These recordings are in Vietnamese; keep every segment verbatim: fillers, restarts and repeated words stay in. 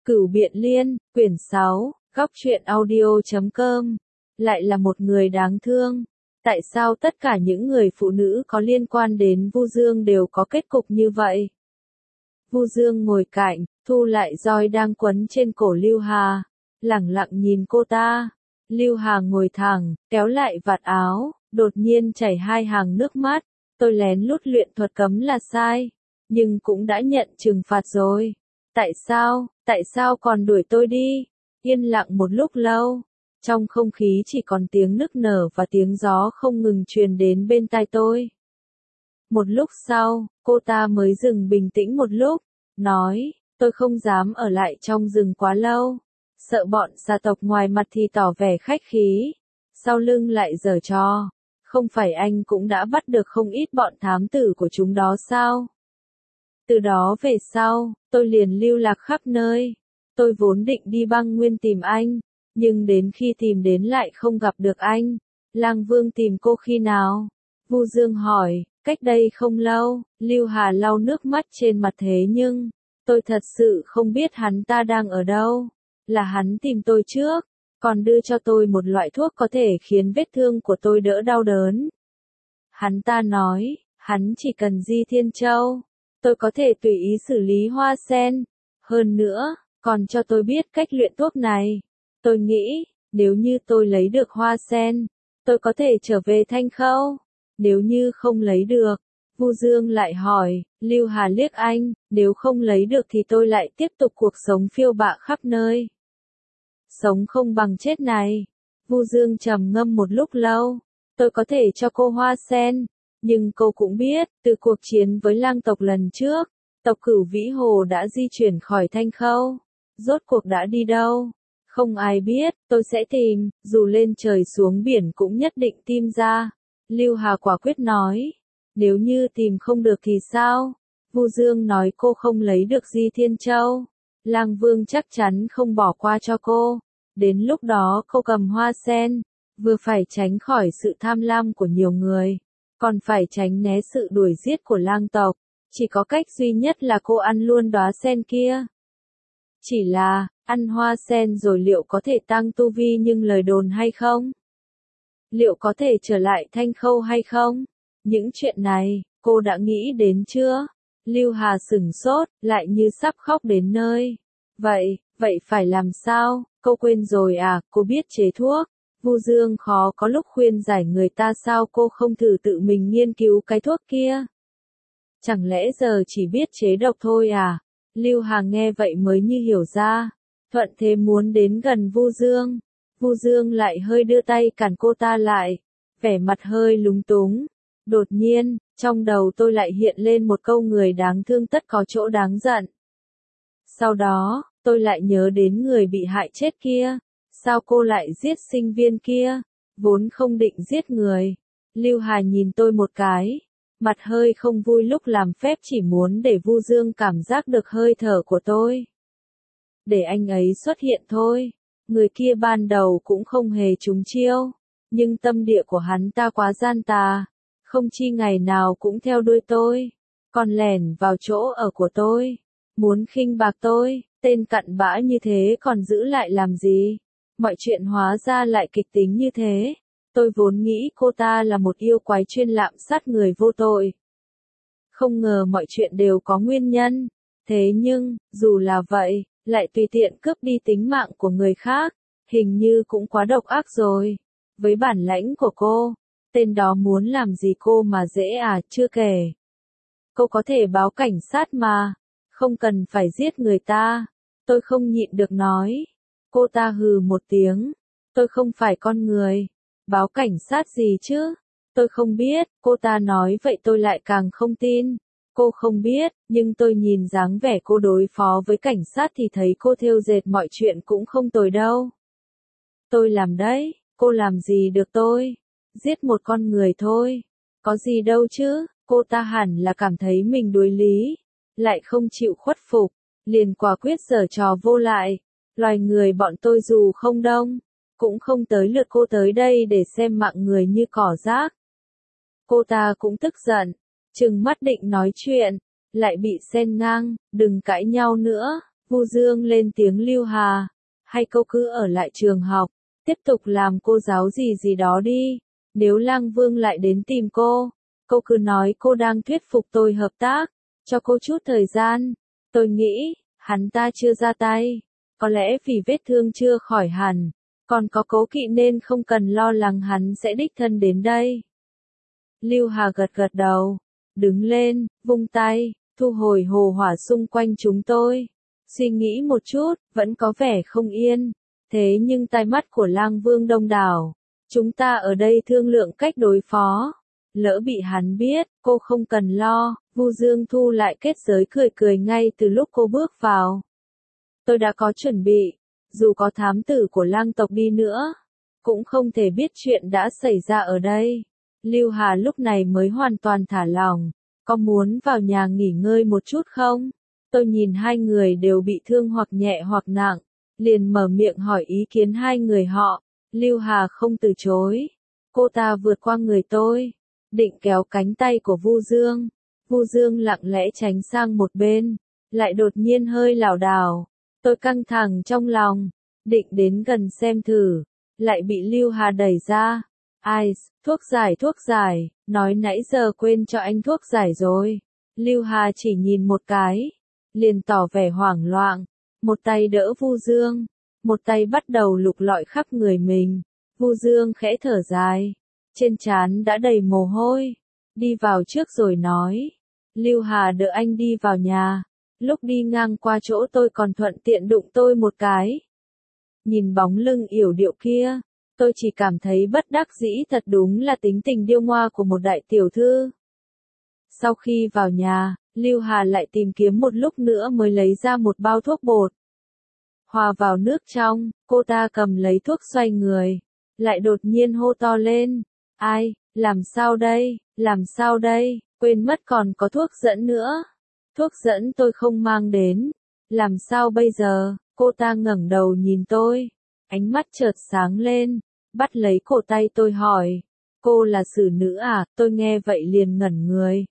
Cửu Biện Liên, quyển sáu, góc truyện audio chấm com. Lại là một người đáng thương. Tại sao tất cả những người phụ nữ có liên quan đến Vu Dương đều có kết cục như vậy? Vu Dương ngồi cạnh, thu lại roi đang quấn trên cổ Lưu Hà, lẳng lặng nhìn cô ta. Lưu Hà ngồi thẳng, kéo lại vạt áo, đột nhiên chảy hai hàng nước mắt. Tôi lén lút luyện thuật cấm là sai, nhưng cũng đã nhận trừng phạt rồi. Tại sao, tại sao còn đuổi tôi đi? Yên lặng một lúc lâu, trong không khí chỉ còn tiếng nức nở và tiếng gió không ngừng truyền đến bên tai tôi. Một lúc sau, cô ta mới dừng bình tĩnh một lúc, nói, tôi không dám ở lại trong rừng quá lâu, sợ bọn gia tộc ngoài mặt thì tỏ vẻ khách khí, sau lưng lại giở trò. Không phải anh cũng đã bắt được không ít bọn thám tử của chúng đó sao? Từ đó về sau, tôi liền lưu lạc khắp nơi. Tôi vốn định đi băng nguyên tìm anh, nhưng đến khi tìm đến lại không gặp được anh. Lang Vương tìm cô khi nào? Vu Dương hỏi, cách đây không lâu. Lưu Hà lau nước mắt trên mặt thế nhưng, tôi thật sự không biết hắn ta đang ở đâu. Là hắn tìm tôi trước, còn đưa cho tôi một loại thuốc có thể khiến vết thương của tôi đỡ đau đớn. Hắn ta nói, hắn chỉ cần Di Thiên Châu, tôi có thể tùy ý xử lý hoa sen. Hơn nữa, còn cho tôi biết cách luyện thuốc này. Tôi nghĩ, nếu như tôi lấy được hoa sen, tôi có thể trở về Thanh Khâu. Nếu như không lấy được, Vu Dương lại hỏi, Lưu Hà liếc anh, nếu không lấy được thì tôi lại tiếp tục cuộc sống phiêu bạ khắp nơi. Sống không bằng chết này. Vu Dương trầm ngâm một lúc lâu, tôi có thể cho cô hoa sen, nhưng cô cũng biết, từ cuộc chiến với lang tộc lần trước, tộc Cửu Vĩ Hồ đã di chuyển khỏi Thanh Khâu. Rốt cuộc đã đi đâu? Không ai biết, tôi sẽ tìm, dù lên trời xuống biển cũng nhất định tìm ra. Lưu Hà quả quyết nói, nếu như tìm không được thì sao? Vu Dương nói cô không lấy được Di Thiên Châu, Lang Vương chắc chắn không bỏ qua cho cô. Đến lúc đó cô cầm hoa sen, vừa phải tránh khỏi sự tham lam của nhiều người, còn phải tránh né sự đuổi giết của lang tộc. Chỉ có cách duy nhất là cô ăn luôn đóa sen kia. Chỉ là, ăn hoa sen rồi liệu có thể tăng tu vi nhưng lời đồn hay không? Liệu có thể trở lại Thanh Khâu hay không? Những chuyện này, cô đã nghĩ đến chưa? Lưu Hà sửng sốt, lại như sắp khóc đến nơi. Vậy, vậy phải làm sao? Cô quên rồi à, cô biết chế thuốc. Vu Dương khó có lúc khuyên giải người ta, sao cô không thử tự mình nghiên cứu cái thuốc kia? Chẳng lẽ giờ chỉ biết chế độc thôi à? Lưu Hà nghe vậy mới như hiểu ra. Thuận thế muốn đến gần Vu Dương. Vu Dương lại hơi đưa tay cản cô ta lại, vẻ mặt hơi lúng túng. Đột nhiên, trong đầu tôi lại hiện lên một câu người đáng thương tất có chỗ đáng giận. Sau đó, tôi lại nhớ đến người bị hại chết kia. Sao cô lại giết sinh viên kia? Vốn không định giết người. Lưu Hà nhìn tôi một cái, mặt hơi không vui lúc làm phép, chỉ muốn để Vu Dương cảm giác được hơi thở của tôi. Để anh ấy xuất hiện thôi. Người kia ban đầu cũng không hề trúng chiêu, nhưng tâm địa của hắn ta quá gian tà, không chi ngày nào cũng theo đuôi tôi, còn lẻn vào chỗ ở của tôi, muốn khinh bạc tôi. Tên cặn bã như thế còn giữ lại làm gì? Mọi chuyện hóa ra lại kịch tính như thế. Tôi vốn nghĩ cô ta là một yêu quái chuyên lạm sát người vô tội. Không ngờ mọi chuyện đều có nguyên nhân. Thế nhưng, dù là vậy, lại tùy tiện cướp đi tính mạng của người khác, hình như cũng quá độc ác rồi. Với bản lãnh của cô, tên đó muốn làm gì cô mà dễ à? Chưa kể, cô có thể báo cảnh sát mà, không cần phải giết người ta. Tôi không nhịn được nói. Cô ta hừ một tiếng, tôi không phải con người. Báo cảnh sát gì chứ? Tôi không biết. Cô ta nói vậy tôi lại càng không tin. Cô không biết, nhưng tôi nhìn dáng vẻ cô đối phó với cảnh sát thì thấy cô thêu dệt mọi chuyện cũng không tồi đâu. Tôi làm đấy, cô làm gì được tôi? Giết một con người thôi. Có gì đâu chứ? Cô ta hẳn là cảm thấy mình đối lý, lại không chịu khuất phục, liền quả quyết giở trò vô lại. Loài người bọn tôi dù không đông, cũng không tới lượt cô tới đây để xem mạng người như cỏ rác. Cô ta cũng tức giận, trừng mắt định nói chuyện, lại bị xen ngang, đừng cãi nhau nữa, Vu Dương lên tiếng Lưu Hà, hay cô cứ ở lại trường học, tiếp tục làm cô giáo gì gì đó đi. Nếu Lang Vương lại đến tìm cô, cô cứ nói cô đang thuyết phục tôi hợp tác, cho cô chút thời gian. Tôi nghĩ, hắn ta chưa ra tay, có lẽ vì vết thương chưa khỏi hẳn, còn có cố kỵ nên không cần lo lắng hắn sẽ đích thân đến đây. Lưu Hà gật gật đầu, đứng lên, vung tay, thu hồi hồ hỏa xung quanh chúng tôi. Suy nghĩ một chút, vẫn có vẻ không yên. Thế nhưng tai mắt của Lang Vương đông đảo. Chúng ta ở đây thương lượng cách đối phó. Lỡ bị hắn biết, cô không cần lo. Vu Dương thu lại kết giới cười cười ngay từ lúc cô bước vào. Tôi đã có chuẩn bị. Dù có thám tử của Lang tộc đi nữa, cũng không thể biết chuyện đã xảy ra ở đây. Lưu Hà lúc này mới hoàn toàn thả lỏng. Có muốn vào nhà nghỉ ngơi một chút không? Tôi nhìn hai người đều bị thương hoặc nhẹ hoặc nặng, liền mở miệng hỏi ý kiến hai người họ. Lưu Hà không từ chối. Cô ta vượt qua người tôi, định kéo cánh tay của Vu Dương. Vu Dương lặng lẽ tránh sang một bên, lại đột nhiên hơi lảo đảo. Tôi căng thẳng trong lòng, định đến gần xem thử, lại bị Lưu Hà đẩy ra. Ai, thuốc giải thuốc giải, nói nãy giờ quên cho anh thuốc giải rồi. Lưu Hà chỉ nhìn một cái, liền tỏ vẻ hoảng loạn, một tay đỡ Vu Dương, một tay bắt đầu lục lọi khắp người mình. Vu Dương khẽ thở dài, trên trán đã đầy mồ hôi, đi vào trước rồi nói. Lưu Hà đỡ anh đi vào nhà, lúc đi ngang qua chỗ tôi còn thuận tiện đụng tôi một cái. Nhìn bóng lưng yểu điệu kia, tôi chỉ cảm thấy bất đắc dĩ, thật đúng là tính tình điêu ngoa của một đại tiểu thư. Sau khi vào nhà, Lưu Hà lại tìm kiếm một lúc nữa mới lấy ra một bao thuốc bột. Hòa vào nước trong, cô ta cầm lấy thuốc xoay người, lại đột nhiên hô to lên. Ai, làm sao đây, làm sao đây, quên mất còn có thuốc dẫn nữa. Thuốc dẫn tôi không mang đến, làm sao bây giờ? Cô ta ngẩng đầu nhìn tôi, ánh mắt chợt sáng lên, bắt lấy cổ tay tôi hỏi. Cô là xử nữ à? Tôi nghe vậy liền ngẩn người.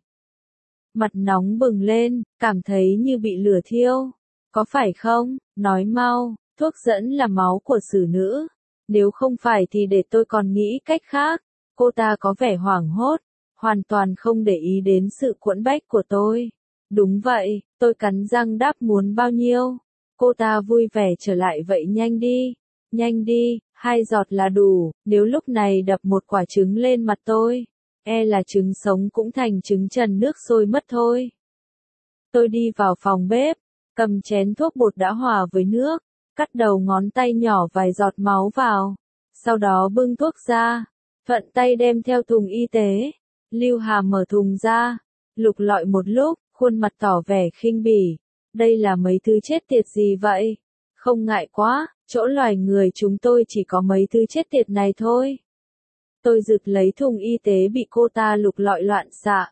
Mặt nóng bừng lên, cảm thấy như bị lửa thiêu. Có phải không? Nói mau, thuốc dẫn là máu của xử nữ. Nếu không phải thì để tôi còn nghĩ cách khác. Cô ta có vẻ hoảng hốt, hoàn toàn không để ý đến sự quẫn bách của tôi. Đúng vậy, tôi cắn răng đáp muốn bao nhiêu. Cô ta vui vẻ trở lại vậy nhanh đi, nhanh đi, hai giọt là đủ, nếu lúc này đập một quả trứng lên mặt tôi, e là trứng sống cũng thành trứng trần nước sôi mất thôi. Tôi đi vào phòng bếp, cầm chén thuốc bột đã hòa với nước, cắt đầu ngón tay nhỏ vài giọt máu vào, sau đó bưng thuốc ra, thuận tay đem theo thùng y tế. Lưu Hà mở thùng ra, lục lọi một lúc, khuôn mặt tỏ vẻ khinh bỉ. Đây là mấy thứ chết tiệt gì vậy? Không ngại quá, chỗ loài người chúng tôi chỉ có mấy thứ chết tiệt này thôi. Tôi giựt lấy thùng y tế bị cô ta lục lọi loạn xạ.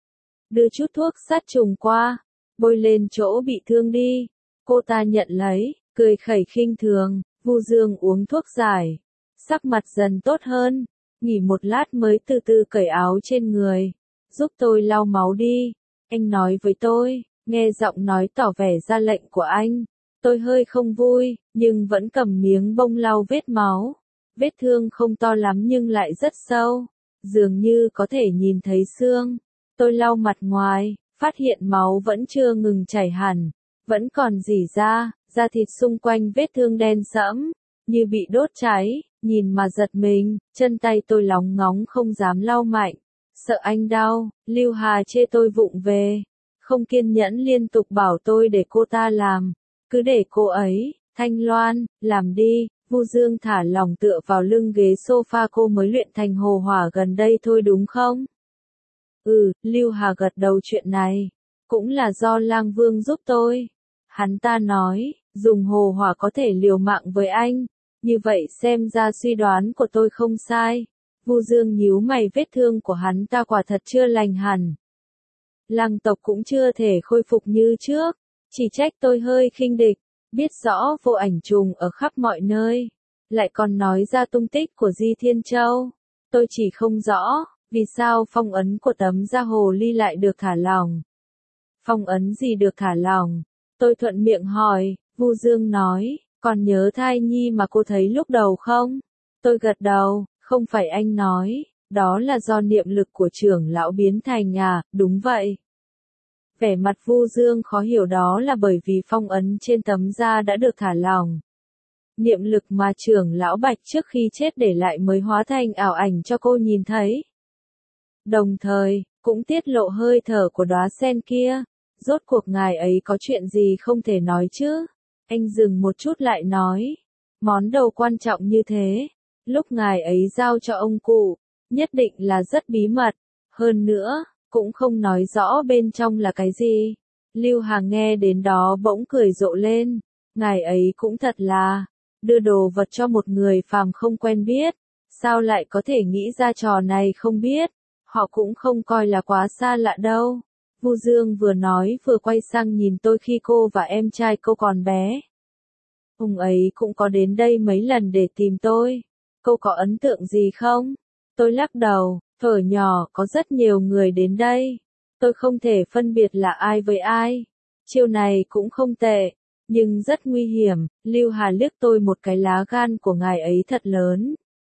Đưa chút thuốc sát trùng qua, bôi lên chỗ bị thương đi. Cô ta nhận lấy, cười khẩy khinh thường. Vu Dương uống thuốc giải, sắc mặt dần tốt hơn, nghỉ một lát mới từ từ cởi áo trên người. Giúp tôi lau máu đi, anh nói với tôi. Nghe giọng nói tỏ vẻ ra lệnh của anh, tôi hơi không vui, nhưng vẫn cầm miếng bông lau vết máu. Vết thương không to lắm nhưng lại rất sâu, dường như có thể nhìn thấy xương. Tôi lau mặt ngoài, phát hiện máu vẫn chưa ngừng chảy hẳn, vẫn còn rỉ ra, da thịt xung quanh vết thương đen sẫm, như bị đốt cháy, nhìn mà giật mình, chân tay tôi lóng ngóng không dám lau mạnh, sợ anh đau. Lưu Hà chê tôi vụng về, không kiên nhẫn liên tục bảo tôi để cô ta làm, cứ để cô ấy, Thanh Loan, làm đi. Vu Dương thả lỏng tựa vào lưng ghế sofa, cô mới luyện thành hồ hỏa gần đây thôi đúng không? Ừ, Lưu Hà gật đầu, chuyện này cũng là do Lang Vương giúp tôi. Hắn ta nói, dùng hồ hỏa có thể liều mạng với anh, như vậy xem ra suy đoán của tôi không sai. Vu Dương nhíu mày, vết thương của hắn ta quả thật chưa lành hẳn. Lang tộc cũng chưa thể khôi phục như trước, chỉ trách tôi hơi khinh địch, biết rõ vô ảnh trùng ở khắp mọi nơi, lại còn nói ra tung tích của Di Thiên Châu. Tôi chỉ không rõ, vì sao phong ấn của tấm da hồ ly lại được thả lỏng. Phong ấn gì được thả lỏng? Tôi thuận miệng hỏi, Vu Dương nói, còn nhớ thai nhi mà cô thấy lúc đầu không? Tôi gật đầu, không phải anh nói, đó là do niệm lực của trưởng lão biến thành à, đúng vậy. Vẻ mặt Vu Dương khó hiểu, đó là bởi vì phong ấn trên tấm da đã được thả lỏng. Niệm lực mà trưởng lão Bạch trước khi chết để lại mới hóa thành ảo ảnh cho cô nhìn thấy. Đồng thời, cũng tiết lộ hơi thở của đóa sen kia. Rốt cuộc ngài ấy có chuyện gì không thể nói chứ? Anh dừng một chút lại nói. Món đồ quan trọng như thế, lúc ngài ấy giao cho ông cụ, nhất định là rất bí mật. Hơn nữa, cũng không nói rõ bên trong là cái gì. Lưu Hà nghe đến đó bỗng cười rộ lên. Ngài ấy cũng thật là, đưa đồ vật cho một người phàm không quen biết. Sao lại có thể nghĩ ra trò này không biết? Họ cũng không coi là quá xa lạ đâu. Vu Dương vừa nói vừa quay sang nhìn tôi khi cô và em trai cô còn bé. Ông ấy cũng có đến đây mấy lần để tìm tôi. Cô có ấn tượng gì không? Tôi lắc đầu, thuở nhỏ có rất nhiều người đến đây. Tôi không thể phân biệt là ai với ai. Chiêu này cũng không tệ, nhưng rất nguy hiểm. Lưu Hà liếc tôi một cái, lá gan của ngài ấy thật lớn.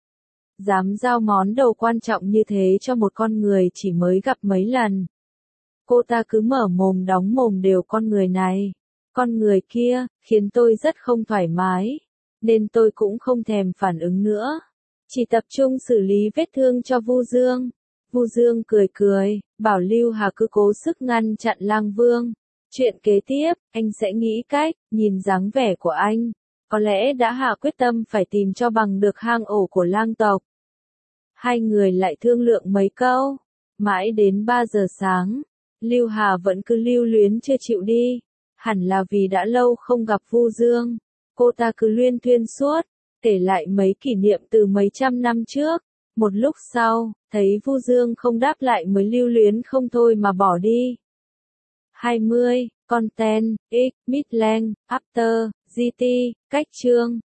Dám giao món đồ quan trọng như thế cho một con người chỉ mới gặp mấy lần. Cô ta cứ mở mồm đóng mồm đều con người này, con người kia, khiến tôi rất không thoải mái, nên tôi cũng không thèm phản ứng nữa. Chỉ tập trung xử lý vết thương cho Vu Dương. Vu Dương cười cười, bảo Lưu Hà cứ cố sức ngăn chặn Lang Vương. Chuyện kế tiếp, anh sẽ nghĩ cách, nhìn dáng vẻ của anh, có lẽ đã hạ quyết tâm phải tìm cho bằng được hang ổ của Lang tộc. Hai người lại thương lượng mấy câu, mãi đến ba giờ sáng. Lưu Hà vẫn cứ lưu luyến chưa chịu đi, hẳn là vì đã lâu không gặp Vu Dương. Cô ta cứ luyên thuyên suốt, kể lại mấy kỷ niệm từ mấy trăm năm trước. Một lúc sau, thấy Vu Dương không đáp lại mới lưu luyến không thôi mà bỏ đi. hai mươi, Content, X, Midland, After, giê tê, cách chương.